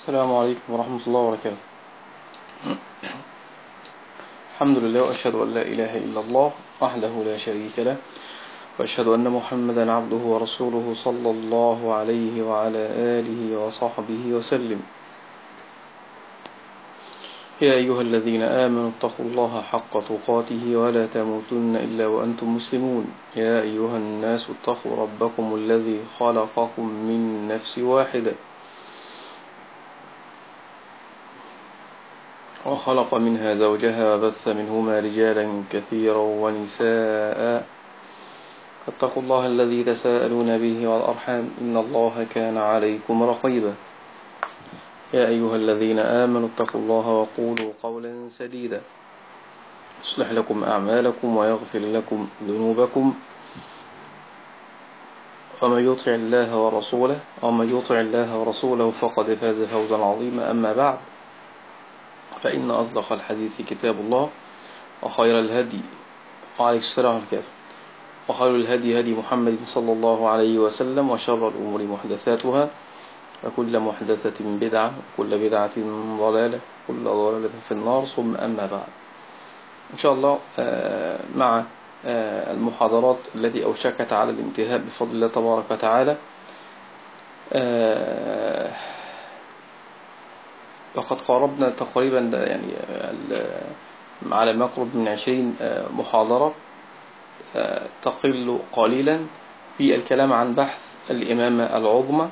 السلام عليكم ورحمة الله وبركاته. الحمد لله، وأشهد أن لا إله إلا الله وحده لا شريك له، وأشهد أن محمدا عبده ورسوله صلى الله عليه وعلى آله وصحبه وسلم. يا أيها الذين آمنوا اتقوا الله حق تقاته ولا تموتن إلا وأنتم مسلمون. يا أيها الناس اتقوا ربكم الذي خلقكم من نفس واحدة وخلق منها زوجها وبث منهما رجالا كثيرا ونساء. فاتقوا الله الذي تساءلون به والأرحام إن الله كان عليكم رقيبا. يا أيها الذين آمنوا اتقوا الله وقولوا قولا سديدا يصلح لكم أعمالكم ويغفر لكم ذنوبكم، ومن يطع الله ورسوله فقد فاز فوزا عظيما. أما بعد، فإن أصدق الحديث كتاب الله، وخير الهدي وعليكم السلام عليكم وخير الهدي هدي محمد صلى الله عليه وسلم، وشر الأمور محدثاتها، وكل محدثة بدعة، وكل بدعة ضلالة، وكل ضلالة في النار. ثم أما بعد، إن شاء الله مع المحاضرات التي أوشكت على الانتهاء بفضل الله تبارك وتعالى. وقد قاربنا تقريبا يعني على ما يقرب من 20 محاضرة تقل قليلا في الكلام عن بحث الإمامة العظمى.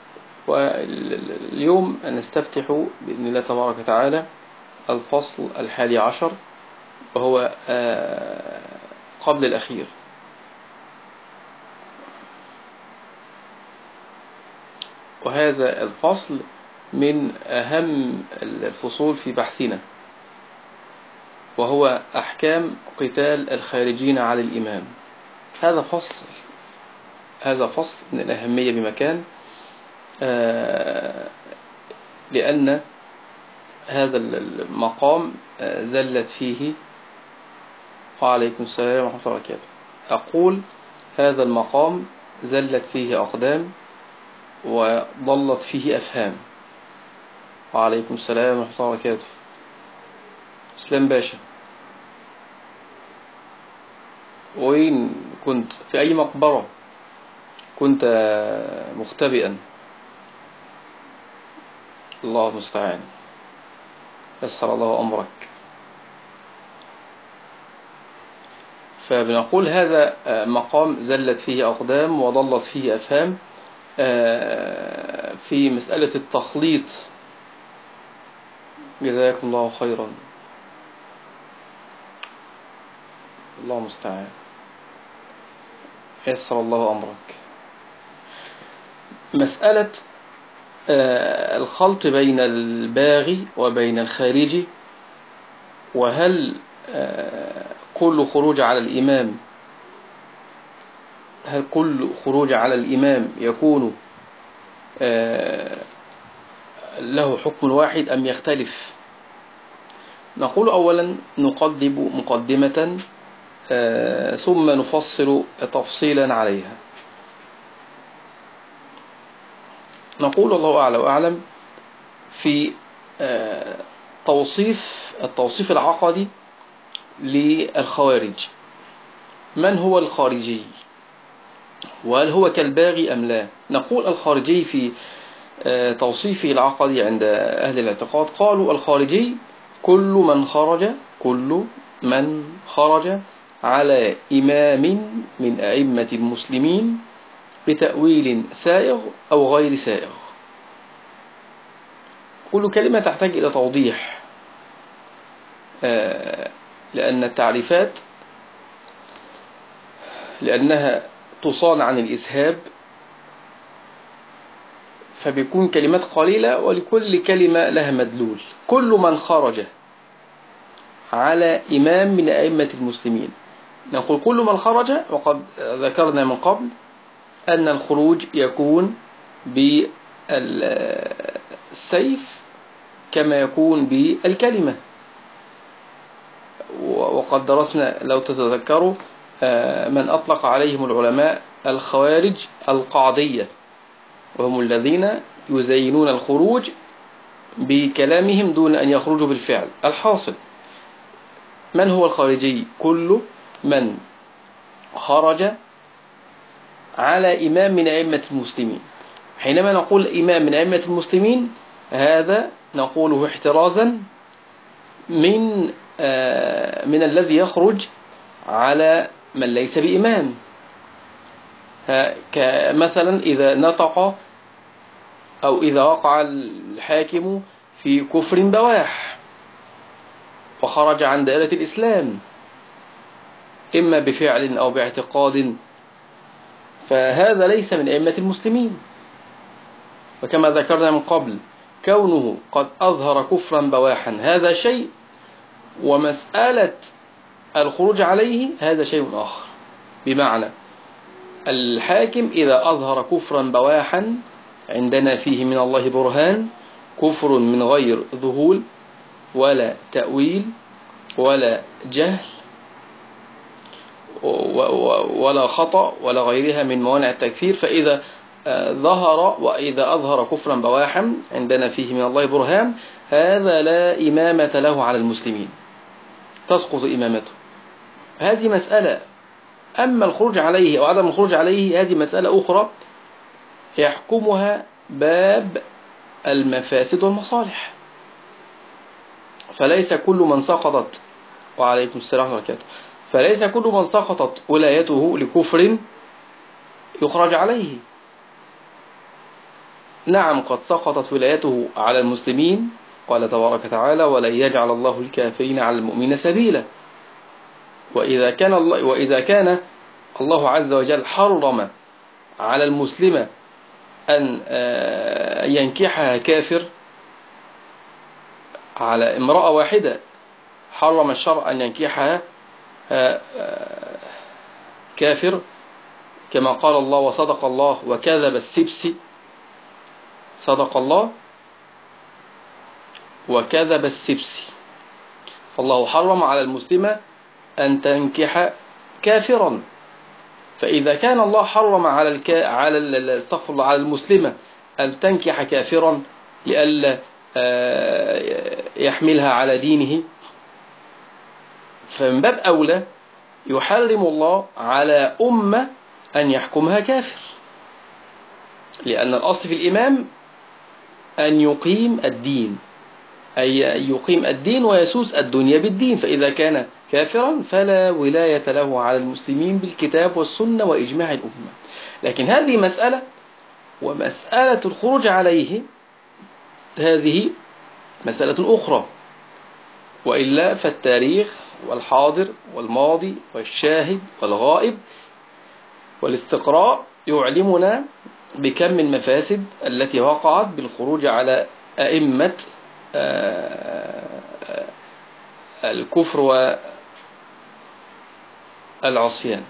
واليوم نستفتح بإذن الله تبارك وتعالى الفصل 11، وهو قبل الأخير. وهذا الفصل من أهم الفصول في بحثنا، وهو أحكام قتال الخارجين على الإمام. هذا فصل من الأهمية بمكان، لأن هذا المقام زلت فيه، وعليكم السلام ورحمة الله وبركاته، أقول هذا المقام زلت فيه أقدام وضلت فيه أفهام. وعليكم السلام ورحمة الله وبركاته. اسلام باشا، وين كنت؟ في أي مقبرة كنت مختبئا؟ الله المستعان، يسر الله أمرك. فبنقول هذا مقام زلت فيه أقدام وضلت فيه أفهام في مسألة التخليط. جزاكم الله خيرا، الله المستعان، يسر الله أمرك. مسألة الخلط بين الباغي وبين الخارجي، وهل كل خروج على الإمام يكون له حكم واحد أم يختلف؟ نقول أولا نقدم مقدمة ثم نفصل تفصيلا عليها. نقول الله أعلى وأعلم في التوصيف العقدي للخوارج. من هو الخارجي؟ وهل هو كالباغي أم لا؟ نقول الخارجي في توصيفه العقدي عند أهل الاعتقاد، قالوا الخارجي كل من خرج على إمام من أئمة المسلمين بتأويل سائغ أو غير سائغ. كل كلمة تحتاج إلى توضيح، لأن التعريفات لأنها تصان عن الإسهاب، فبيكون كلمات قليلة ولكل كلمة لها مدلول. كل من خرج على إمام من أئمة المسلمين، نقول كل من خرج، وقد ذكرنا من قبل أن الخروج يكون بالسيف كما يكون بالكلمة. وقد درسنا لو تتذكروا من أطلق عليهم العلماء الخوارج القعدية، وهم الذين يزينون الخروج بكلامهم دون أن يخرجوا بالفعل. الحاصل، من هو الخارجي؟ كل من خرج على إمام من أئمة المسلمين. حينما نقول إمام من أئمة المسلمين، هذا نقوله احترازا من الذي يخرج على من ليس بإمام. كمثلا إذا نطق أو إذا وقع الحاكم في كفر بواح وخرج عن دائرة الإسلام إما بفعل أو باعتقاد، فهذا ليس من أئمة المسلمين. وكما ذكرنا من قبل، كونه قد أظهر كفرا بواحا هذا شيء، ومسألة الخروج عليه هذا شيء آخر. بمعنى الحاكم إذا أظهر كفرا بواحا عندنا فيه من الله برهان، كفر من غير ذهول ولا تأويل ولا جهل ولا خطأ ولا غيرها من موانع التكفير، فإذا وإذا أظهر كفرا بواحا عندنا فيه من الله برهان، هذا لا إمامة له على المسلمين، تسقط إمامته. هذه مسألة. أما الخروج عليه أو عدم الخروج عليه هذه مسألة أخرى يحكمها باب المفاسد والمصالح. فليس كل من سقطت وعليكم السلام ورحمة الله وبركاته فليس كل من سقطت ولايته لكفر يخرج عليه. نعم، قد سقطت ولايته على المسلمين، قال تبارك وتعالى: ولن يجعل الله الكافرين على المؤمنين سبيلا. وإذا كان الله عز وجل حرم على المسلمة أن ينكحها كافر، على امرأة واحدة حرم الشرع أن ينكحها كافر، كما قال الله: وصدق الله وكذب السبسي. صدق الله وكذب السبسي. فالله حرم على المسلمة أن تنكح كافرا. فإذا كان الله حرم على المسلمة أن تنكح كافرا لئلا يحملها على دينه، فمن باب أولى يحرم الله على أمة أن يحكمها كافر، لأن الأصل في الإمام أن يقيم الدين، أي يقيم الدين ويسوس الدنيا بالدين. فإذا كان كافرا فلا ولاية له على المسلمين بالكتاب والسنة وإجماع الأمة. لكن هذه مسألة، ومسألة الخروج عليه هذه مسألة أخرى. وإلا فالتاريخ والحاضر والماضي والشاهد والغائب والاستقراء يعلمنا بكم من المفاسد التي وقعت بالخروج على أئمة الكفر والعصيان.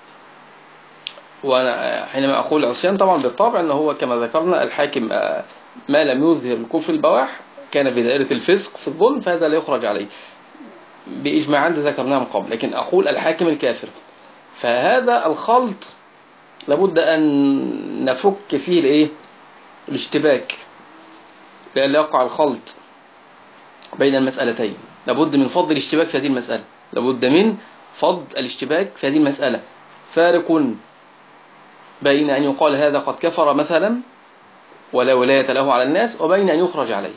وأنا حينما أقول العصيان طبعا بالطبع أنه هو كما ذكرنا الحاكم ما لم يظهر الكفر البواح كان في دائرة الفسق في الظلم، فهذا لا يخرج عليه بإجماع ذكرناه من قبل. لكن أقول الحاكم الكافر، فهذا الخلط لابد أن نفك فيه الاشتباك، لأن يقع الخلط بين المسألتين. لابد من فض الاشتباك في هذه المسألة، لابد من فض الاشتباك في هذه المسألة. فارق بين أن يقال هذا قد كفر مثلا ولا ولاية له على الناس، وبين أن يخرج عليه.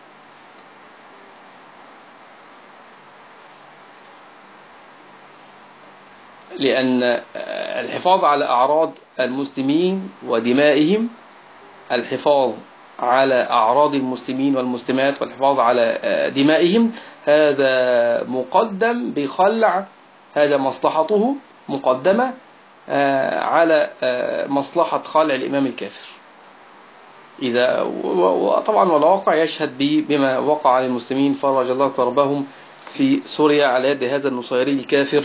لأن الحفاظ على أعراض المسلمين ودمائهم، الحفاظ على أعراض المسلمين والمسلمات والحفاظ على دمائهم، هذا مقدم بخلع، هذا مصلحته مقدمة على مصلحة خلع الإمام الكافر. إذا وطبعا والواقع يشهد بما وقع على المسلمين، فرج الله كربهم في سوريا على يد هذا النصيري الكافر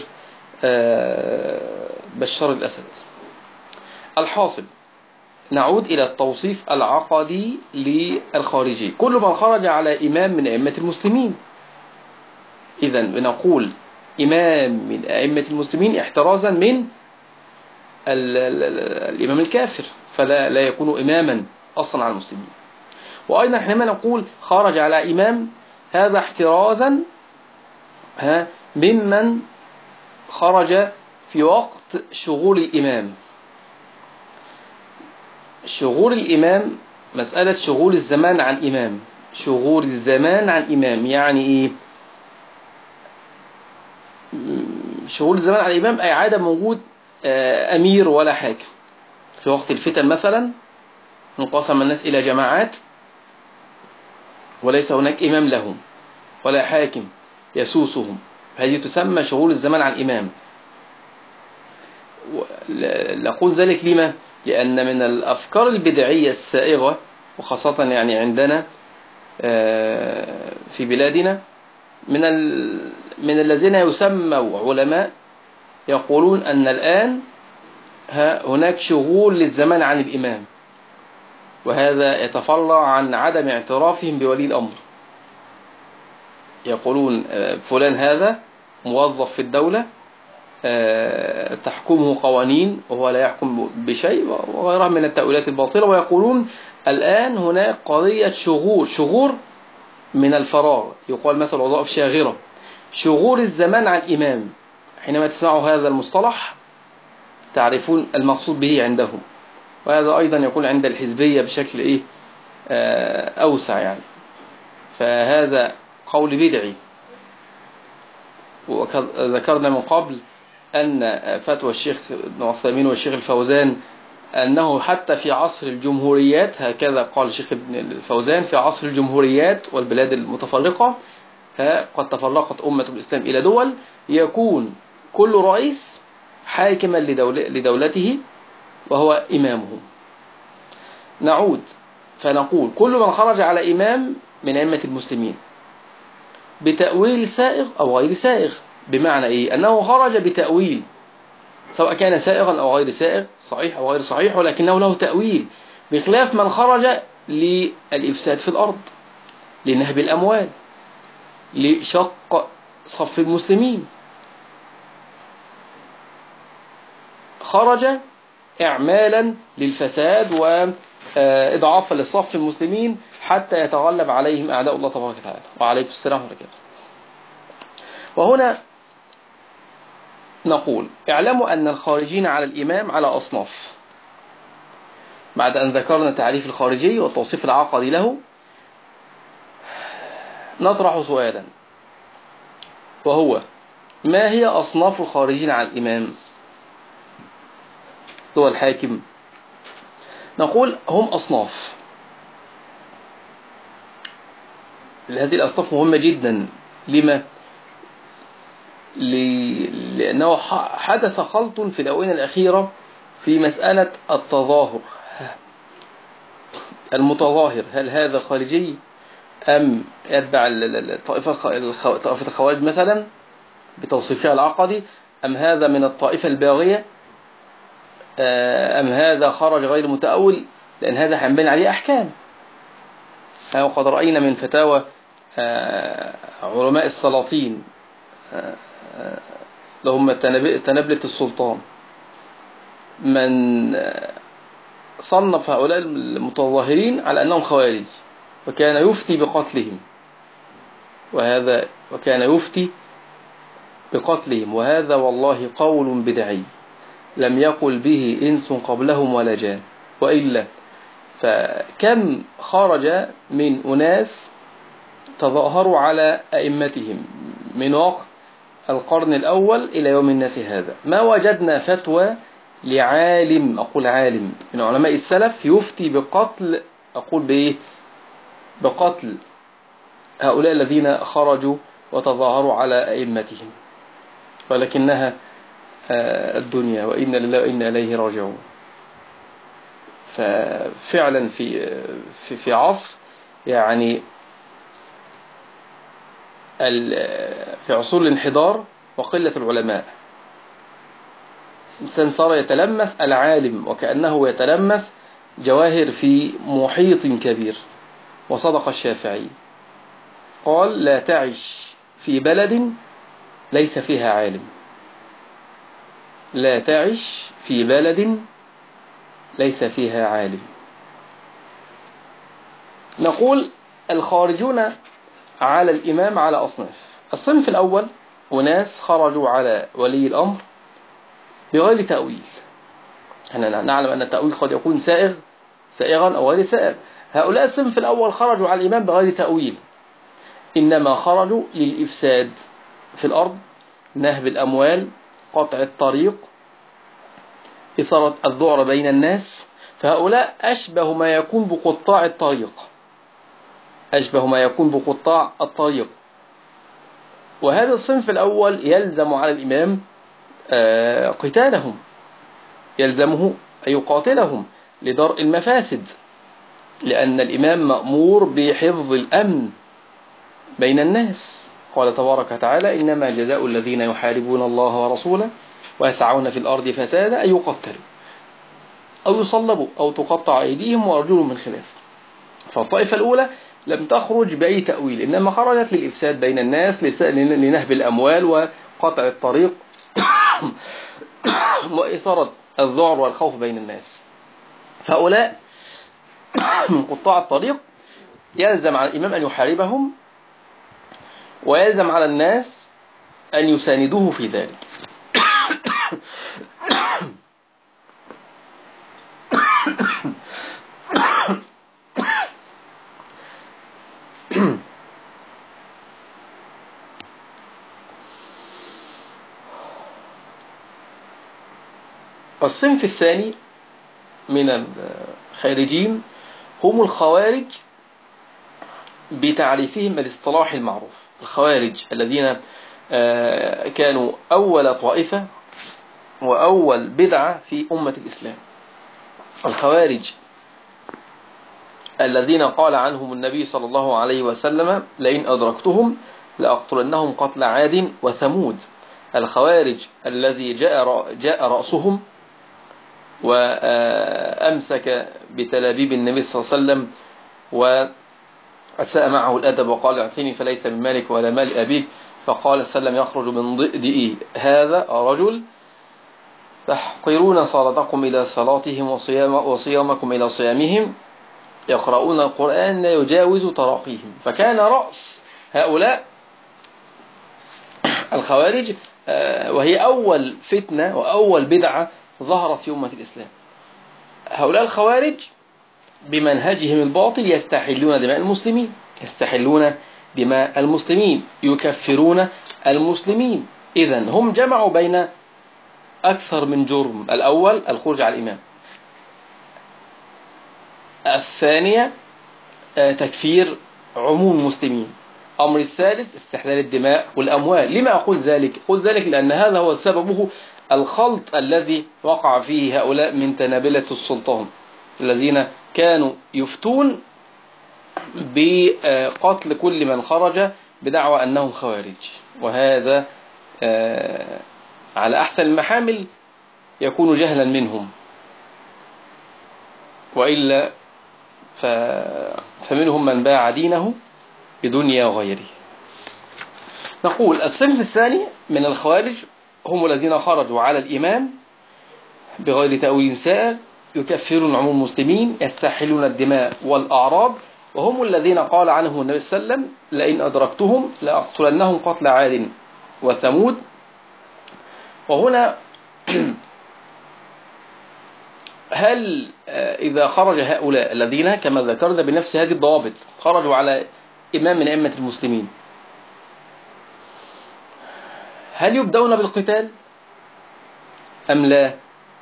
بشار الأسد. الحاصل، نعود إلى التوصيف العقدي للخارجي: كل من خرج على إمام من أئمة المسلمين. إذن بنقول إمام من أئمة المسلمين احترازا من الإمام الكافر، فلا يكون إماما أصلا على المسلمين. وأيضا حينما نقول خرج على إمام، هذا احترازا ممن خرج في وقت شغول الإمام. شغول الإمام مسألة شغول الزمان عن إمام. شغول الزمان عن إمام يعني إيه؟ شغول الزمان عن الإمام أي عادة موجود أمير ولا حاكم. في وقت الفتن مثلا انقسم الناس إلى جماعات وليس هناك إمام لهم ولا حاكم يسوسهم، هذه تسمى شغول الزمان عن إمام. نقول ذلك لما؟ لأن من الأفكار البدعية السائغة، وخاصة يعني عندنا في بلادنا، من الذين يسموا علماء يقولون أن الآن هناك شغول للزمان عن الإمام، وهذا يتفرع عن عدم اعترافهم بولي الأمر. يقولون فلان هذا موظف في الدولة تحكمه قوانين وهو لا يحكم بشيء وغيرها من التأويلات الباطلة، ويقولون الآن هناك قضية شغور من الفراغ، يقال مثلا وظائف شاغرة، شغول الزمان عن إمام. حينما تسمعوا هذا المصطلح تعرفون المقصود به عندهم، وهذا أيضا يكون عند الحزبية بشكل أوسع يعني. فهذا قول بدعي. وذكرنا من قبل أن فتوى الشيخ ابن عثيمين والشيخ الفوزان أنه حتى في عصر الجمهوريات، هكذا قال الشيخ ابن الفوزان، في عصر الجمهوريات والبلاد المتفرقة قد تفرقت أمة الإسلام إلى دول، يكون كل رئيس حاكما لدولته وهو إمامه. نعود فنقول كل من خرج على إمام من أئمة المسلمين بتأويل سائغ أو غير سائغ، بمعنى إيه؟ أنه خرج بتأويل سواء كان سائغا أو غير سائغ، صحيح أو غير صحيح، ولكنه له تأويل، بخلاف من خرج للإفساد في الأرض، لنهب الأموال، لشق صف المسلمين. خرج إعمالا للفساد وإضعافا للصف المسلمين حتى يتغلب عليهم أعداء الله تبارك وتعالى. وعليكم السلام ورحمة الله. وهنا نقول اعلموا أن الخارجين على الإمام على أصناف. بعد أن ذكرنا تعريف الخارجي والتوصيف العقدي له، نطرح سؤالا، وهو ما هي أصناف الخارجين على الإمام هو الحاكم؟ نقول هم أصناف. هذه الأصناف مهمة جدا. لما؟ لأنه حدث خلط في الآونة الأخيرة في مسألة التظاهر. المتظاهر هل هذا خارجي أم يتبع طائفة الخوارج مثلا بتوصيفها العقدي، أم هذا من الطائفة الباغية، أم هذا خرج غير متأول؟ لأن هذا هينبني عليه أحكام. وقد رأينا من فتاوى علماء السلاطين لهم تنبلة السلطان من صنف هؤلاء المتظاهرين على أنهم خوارج، وكان يفتي بقتلهم، وهذا والله قول بدعي لم يقل به إنس قبلهم ولا جان. وإلا فكم خرج من أناس تظاهروا على أئمتهم من وقت القرن الأول إلى يوم الناس هذا، ما وجدنا فتوى لعالم، أقول عالم من علماء السلف، يفتي بقتل، أقول بإيه؟ بقتل هؤلاء الذين خرجوا وتظاهروا على أئمتهم. ولكنها الدنيا، وإنا لله وإنا إليه راجعون. ففعلا في عصر يعني في عصور الانحدار وقلة العلماء، إنسان صار يتلمس العالم وكأنه يتلمس جواهر في محيط كبير. وصدق الشافعي قال لا تعش في بلد ليس فيها عالم. لا تعش في بلد ليس فيها عالم. نقول الخارجون على الإمام على أصناف. الصنف الأول أناس خرجوا على ولي الأمر بغير تأويل. احنا نعلم أن التأويل قد يكون سائغا أو غير سائغ. هؤلاء الصنف الأول خرجوا على الإمام بغير تأويل، إنما خرجوا للإفساد في الأرض، نهب الأموال، قطع الطريق، إثارة الذعر بين الناس. فهؤلاء أشبه ما يكون بقطاع الطريق، أشبه ما يكون بقطاع الطريق. وهذا الصنف الأول يلزم على الإمام قتالهم، يلزمه أن يقاتلهم لدرء المفاسد، لأن الإمام مأمور بحفظ الأمن بين الناس. قال تبارك وتعالى: إنما جزاء الذين يحاربون الله ورسوله ويسعون في الأرض فسادا أن يقتلوا أو يصلبوا أو تقطع أيديهم وأرجلهم من خلاف. فالطائفة الأولى لم تخرج بأي تأويل، إنما خرجت للإفساد بين الناس، لنهب الأموال وقطع الطريق وإثارة الذعر والخوف بين الناس. فهؤلاء من قطاع الطريق يلزم على الإمام أن يحاربهم، ويلزم على الناس أن يساندوه في ذلك. الصنف الثاني من الخارجين هم الخوارج بتعريفهم الاصطلاحي المعروف. الخوارج الذين كانوا أول طائفة وأول بدعة في أمة الإسلام. الخوارج الذين قال عنهم النبي صلى الله عليه وسلم: لئن أدركتهم لأقتلنهم قتل عاد وثمود. الخوارج الذي جاء رأسهم وأمسك بتلابيب النبي صلى الله عليه وسلم وأساء معه الأدب وقال: اعطيني فليس من مالك ولا مال أبيك. فقال صلى الله عليه وسلم: يخرج من ضئدئ هذا رجل تحقرون صلاتكم إلى صلاتهم وصيامكم إلى صيامهم، يقرؤون القرآن لا يجاوز تراقيهم. فكان رأس هؤلاء الخوارج، وهي أول فتنة وأول بدعة ظهرت في أمة الإسلام. هؤلاء الخوارج بمنهجهم الباطل يستحلون دماء المسلمين، يستحلون دماء المسلمين، يكفرون المسلمين. إذن هم جمعوا بين أكثر من جرم: الأول الخروج على الإمام، الثانية تكفير عموم المسلمين، أمر الثالث استحلال الدماء والأموال. لما أقول ذلك؟ أقول ذلك لأن هذا هو سببه الخلط الذي وقع فيه هؤلاء من تنابلة السلطان، الذين كانوا يفتون بقتل كل من خرج بدعوى أنهم خوارج. وهذا على أحسن المحامل يكون جهلا منهم، وإلا فمنهم من باع دينه بدنيا غيره. نقول الصنف الثاني من الخوارج هم الذين خرجوا على الإمام بغير تأويل سائغ، يكفرون عموم المسلمين، يستحلون الدماء والأعراض، وهم الذين قال عنهم النبي صلى الله عليه وسلم: لئن أدركتهم لأقتلنهم قتل عاد وثمود. وهنا هل إذا خرج هؤلاء الذين كما ذكرنا بنفس هذه الضوابط خرجوا على إمام من أئمة المسلمين، هل يبدأون بالقتال أم لا؟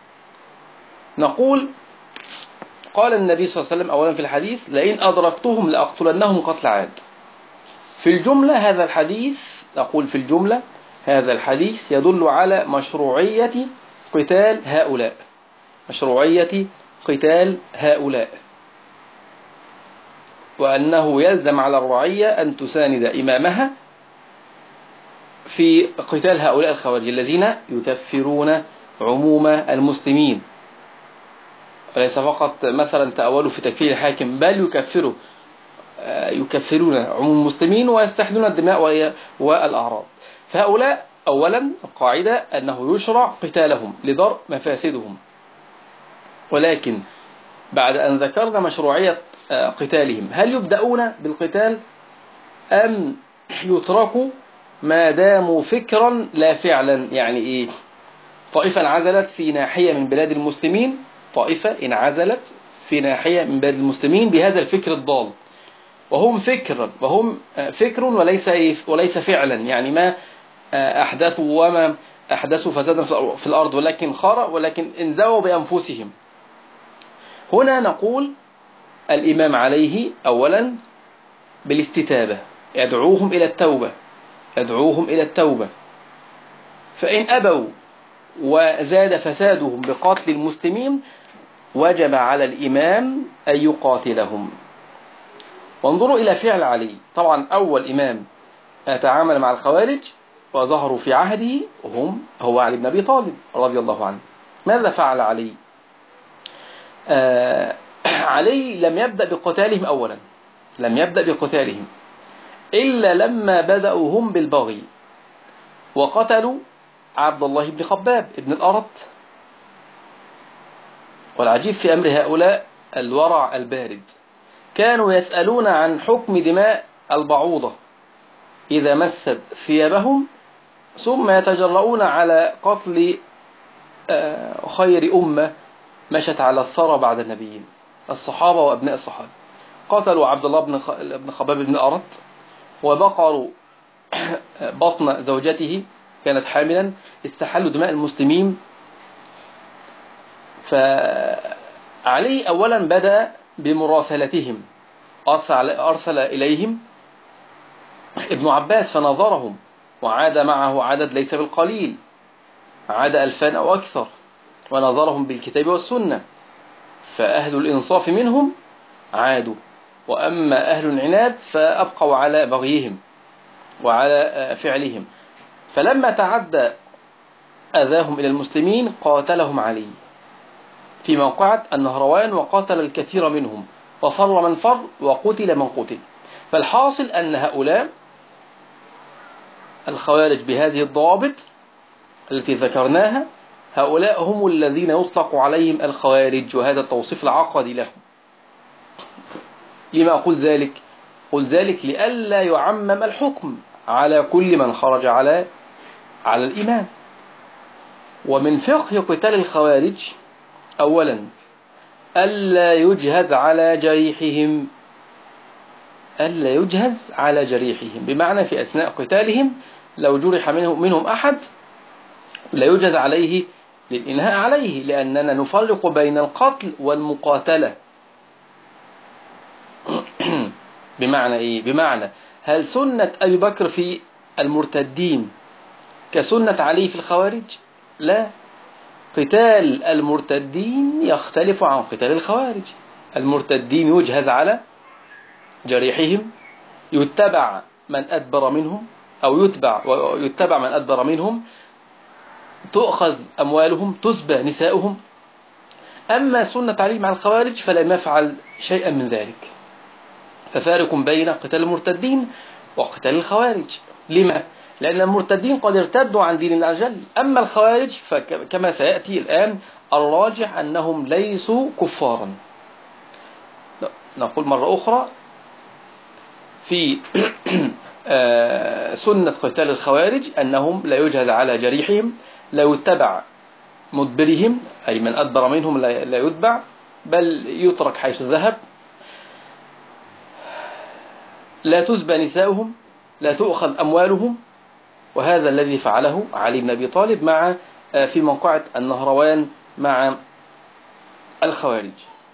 نقول: قال النبي صلى الله عليه وسلم أولا في الحديث: لئن أدركتهم لأقتلنهم قتل عاد. في الجملة هذا الحديث، نقول في الجملة هذا الحديث يدل على مشروعية قتال هؤلاء، مشروعية قتال هؤلاء، وأنه يلزم على الرعية أن تساند إمامها في قتال هؤلاء الخوارج الذين يكفرون عموم المسلمين، وليس فقط مثلا تأولوا في تكفير الحاكم، بل يكفرون عموم المسلمين ويستحلون الدماء والأعراض. فهؤلاء أولا القاعدة أنه يشرع قتالهم لدرء مفاسدهم، ولكن بعد أن ذكرنا مشروعية قتالهم؟ هل يبدأون بالقتال أم يتركوا ما داموا فكرا لا فعلا؟ يعني إيه؟ طائفة انعزلت في ناحية من بلاد المسلمين، طائفة انعزلت في ناحية من بلاد المسلمين بهذا الفكر الضال، وهم فكر وليس فعلا، يعني ما أحدثوا وما أحدثوا فسادا في الأرض، ولكن انزووا بأنفسهم. هنا نقول الإمام عليه أولا بالاستتابة، يدعوهم إلى التوبة، فإن أبوا وزاد فسادهم بقتل المسلمين وجب على الإمام أن يقاتلهم. وانظروا إلى فعل علي. طبعا أول إمام تعامل مع الخوارج وظهروا في عهده هو علي بن أبي طالب رضي الله عنه. ماذا فعل علي؟ علي لم يبدأ بقتالهم أولا، لم يبدأ بقتالهم إلا لما بدأوا هم بالبغي وقتلوا عبد الله بن خباب بن الأرط. والعجيب في أمر هؤلاء الورع البارد، كانوا يسألون عن حكم دماء البعوضة إذا مست ثيابهم، ثم يتجرؤون على قتل خير أمة مشت على الثرى بعد النبيين، الصحابة وأبناء الصحابة. قتلوا عبد الله بن خباب بن الأرط، وبقروا بطن زوجته كانت حاملا، استحلوا دماء المسلمين. فعلي أولا بدأ بمراسلتهم، أرسل إليهم ابن عباس فنظرهم، وعاد معه عدد ليس بالقليل، عاد 2000 أو أكثر، ونظرهم بالكتاب والسنة. فأهل الإنصاف منهم عادوا، وأما أهل العناد فأبقوا على بغيهم وعلى فعلهم. فلما تعدى أذاهم إلى المسلمين قاتلهم علي في موقعة النهروان، وقاتل الكثير منهم، وفر من فر، وقتل من قتل. فالحاصل أن هؤلاء الخوارج بهذه الضوابط التي ذكرناها، هؤلاء هم الذين يطلق عليهم الخوارج، وهذا التوصيف العقدي لهم. لما أقول ذلك؟ أقول ذلك لئلا يعمم الحكم على كل من خرج على الإمام. ومن فقه قتال الخوارج أولا ألا يجهز على جريحهم، ألا يجهز على جريحهم، بمعنى في أثناء قتالهم لو جرح منهم أحد لا يجهز عليه للإنهاء عليه، لأننا نفرق بين القتل والمقاتلة. بمعنى إيه؟ بمعنى هل سنة أبي بكر في المرتدين كسنة علي في الخوارج؟ لا، قتال المرتدين يختلف عن قتال الخوارج. المرتدين يجهز على جريحهم، يتبع من أدبر منهم، أو يتبع من أدبر منهم، تؤخذ أموالهم، تسبى نساؤهم. أما سنة علي مع الخوارج فلم يفعل شيئا من ذلك. ففارق بين قتال المرتدين وقتال الخوارج. لما؟ لأن المرتدين قد ارتدوا عن دين الله جل، أما الخوارج فكما سيأتي الآن الراجح أنهم ليسوا كفارا. نقول مرة أخرى في سنة قتال الخوارج أنهم لا يجهز على جريحهم، لا يتبع مدبرهم، أي من أدبر منهم لا يتبع، بل يترك حيث ذهب، لا تسبى نساؤهم، لا تؤخذ أموالهم. وهذا الذي فعله علي بن أبي طالب في موقعة النهروان مع الخوارج.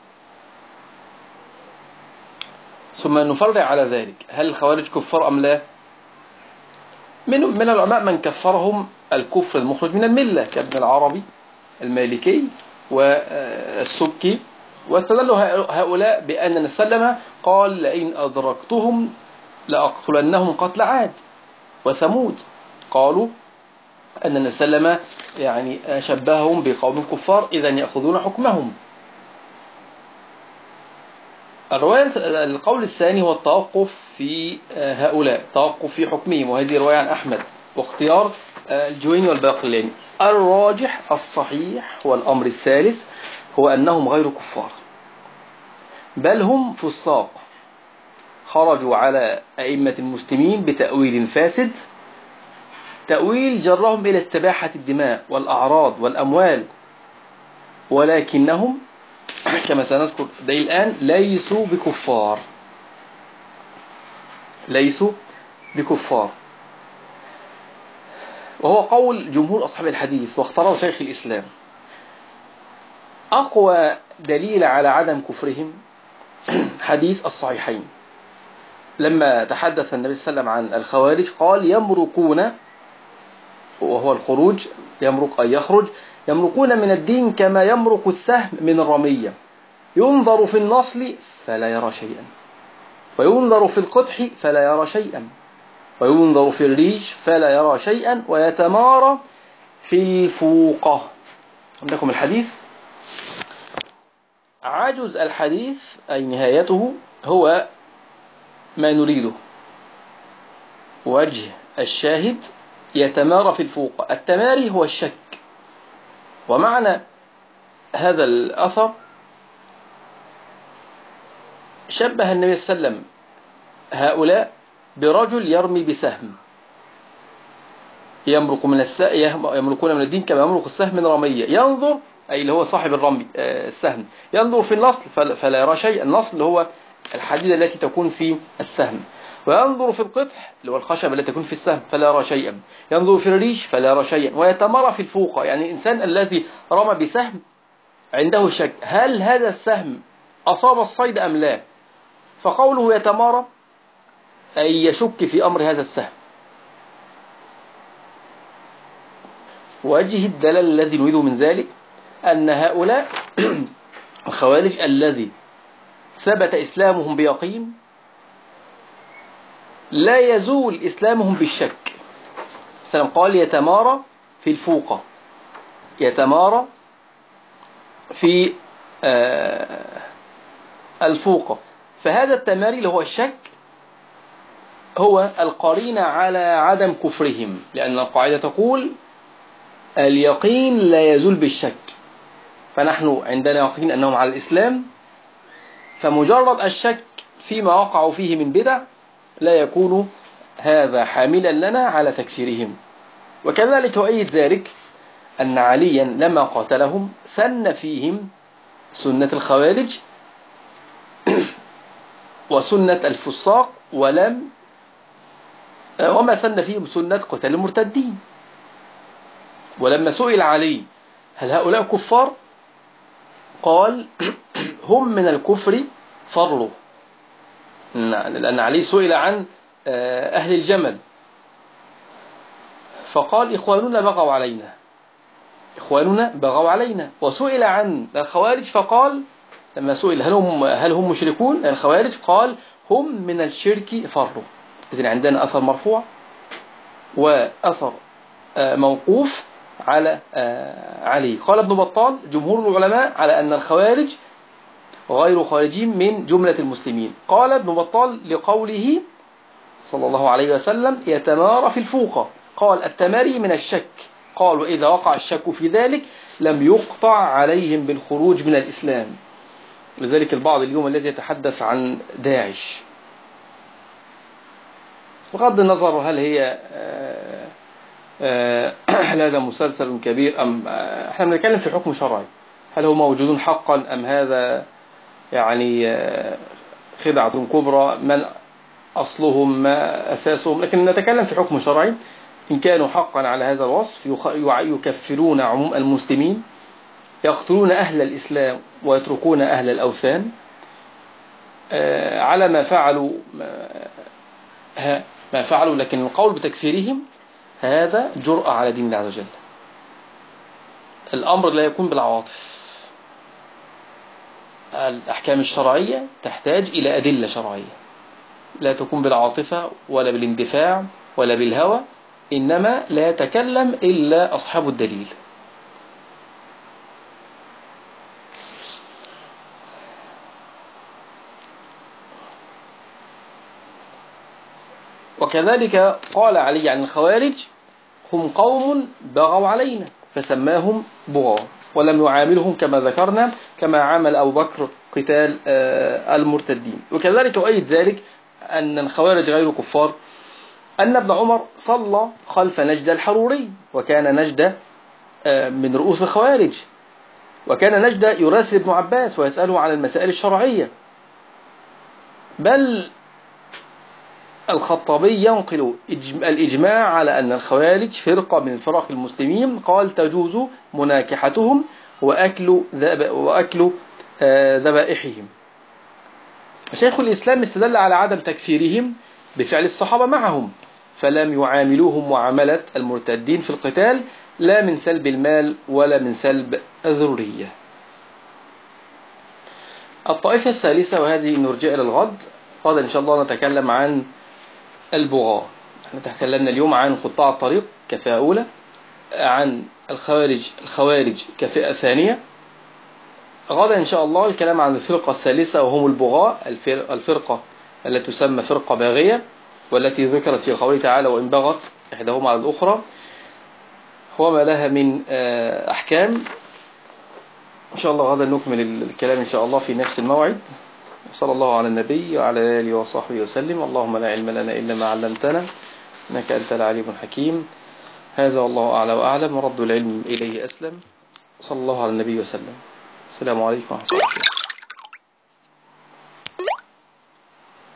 ثم نفرع على ذلك، هل الخوارج كفار أم لا؟ من العلماء من كفرهم الكفر المخرج من الملة، كابن العربي المالكي والسبكي. واستدلوا هؤلاء بأن النبي صلى الله عليه وسلم قال لئن أدركتهم لأقتلنهم قتل عاد وثمود. قالوا أن النبي صلى الله عليه وسلم يعني شبههم بقوم كفار، إذن يأخذون حكمهم. القول الثاني هو التوقف في هؤلاء، توقف في حكمهم، وهذه رواية عن أحمد واختيار الجويني والباقلاني. الراجح الصحيح هو الأمر الثالث، هو أنهم غير كفار. بل هم فساق خرجوا على أئمة المسلمين بتأويل فاسد، تأويل جرهم إلى استباحة الدماء والأعراض والأموال، ولكنهم كما سنذكر ده الآن ليسوا بكفار، ليسوا بكفار. وهو قول جمهور أصحاب الحديث واختاره شيخ الإسلام. أقوى دليل على عدم كفرهم حديث الصحيحين، لما تحدث النبي صلى الله عليه وسلم عن الخوارج قال يمرقون، وهو الخروج، يمرق أي يخرج، يمرقون من الدين كما يمرق السهم من الرمية، ينظر في النصل فلا يرى شيئا، وينظر في القدح فلا يرى شيئا، وينظر في الريش فلا يرى شيئا، ويتمارى في الفوقة. عندكم الحديث. عجز الحديث أي نهايته هو ما نريده. وجه الشاهد يتمارى في الفوقة، التماري هو الشك. ومعنى هذا الأثر شبه النبي صلى الله عليه وسلم هؤلاء برجل يرمي بسهم، يمرقون من الدين كما يمرق السهم من رمية، ينظر أي اللي هو صاحب الرمي السهم، ينظر في النصل فلا يرى شيء، النصل اللي هو الحديدة التي تكون في السهم، وينظر في القطح اللي هو الخشب التي تكون في السهم فلا يرى شيئا، ينظر في الريش فلا يرى شيئا، ويتمارى في الفوقة، يعني الإنسان الذي رمى بسهم عنده شك هل هذا السهم أصاب الصيد أم لا، فقوله يتمارى أي يشك في أمر هذا السهم. وجه الدلال الذي نريده من ذلك أن هؤلاء الخوارج الذي ثبت إسلامهم بيقين لا يزول إسلامهم بالشك. السلام قال يتمارى في الفوقة، يتمارى في الفوقة، فهذا التماري اللي هو الشك هو القرينة على عدم كفرهم، لأن القاعدة تقول اليقين لا يزول بالشك، فنحن عندنا يقين أنهم على الإسلام، فمجرد الشك فيما وقعوا فيه من بدع لا يكون هذا حاملا لنا على تكفيرهم. وكذلك يؤيد ذلك أن عليا لما قاتلهم سن فيهم سنة الخوارج وسنة الفساق وما سن فيهم سنة قتال المرتدين. ولما سئل علي هل هؤلاء كفار قال هم من الكفر فروا، لأن علي سئل عن أهل الجمل فقال إخواننا بغوا علينا، إخواننا بغوا علينا. وسئل عن الخوارج فقال لما سئل هل هم مشركون الخوارج قال هم من الشرك فروا. إذن عندنا أثر مرفوع وأثر موقوف على علي. قال ابن بطال جمهور العلماء على أن الخوارج غير خارجين من جملة المسلمين. قال ابن بطال لقوله صلى الله عليه وسلم يتمارى في الفوقة، قال التماري من الشك، قال وإذا وقع الشك في ذلك لم يقطع عليهم بالخروج من الإسلام. لذلك البعض اليوم الذي يتحدث عن داعش بغض النظر هل هي هل هذا مسلسل كبير أم احنا بنتكلم في حكم شرعي، هل هم موجودون حقا أم هذا يعني خدعة كبرى، من أصلهم ما أساسهم، لكن نتكلم في حكم شرعي. إن كانوا حقا على هذا الوصف يكفرون عموم المسلمين، يقتلون أهل الإسلام ويتركون أهل الأوثان على ما فعلوا، لكن القول بتكفيرهم هذا جرأة على دين الله عز وجل. الأمر لا يكون بالعواطف، الأحكام الشرعية تحتاج إلى أدلة شرعية، لا تكون بالعاطفة ولا بالاندفاع ولا بالهوى، إنما لا يتكلم إلا أصحاب الدليل. وكذلك قال علي عن الخوارج هم قوم بغوا علينا فسماهم بغاة، ولم يعاملهم كما ذكرنا كما عمل أبو بكر قتال المرتدين. وكذلك أؤيد ذلك أن الخوارج غير كفار، أن ابن عمر صلى خلف نجد الحروري، وكان نجد من رؤوس الخوارج، وكان نجد يراسل ابن عباس ويسأله عن المسائل الشرعية. بل الخطابي ينقل الإجماع على أن الخوارج فرقة من فرق المسلمين، قال تجوز مناكحتهم وأكل ذبائحهم. شيخ الإسلام استدل على عدم تكفيرهم بفعل الصحابة معهم، فلم يعاملوهم معاملة المرتدين في القتال، لا من سلب المال ولا من سلب الذرية. الطائفة الثالثة، وهذه نرجع إلى الغد، غدا إن شاء الله نتكلم عن البغاة. احنا تكلمنا اليوم عن قطاع الطريق كفئة أولى، عن الخوارج كفئة ثانية. غدا إن شاء الله الكلام عن الفرقة الثالثة وهم البغاة، الفرقة التي تسمى فرقة باغية، والتي ذكرت في قوله تعالى وإن بغت إحداهما على الأخرى، وما لها من أحكام. إن شاء الله غدا نكمل الكلام إن شاء الله في نفس الموعد. صلى الله على النبي وعلى آله وصحبه وسلم. اللهم لا علم لنا إلا ما علمتنا إنك أنت العليم الحكيم. هذا والله أعلى وأعلم، ورد العلم إليه أسلم. صلى الله على النبي وسلم. السلام عليكم ورحمة الله.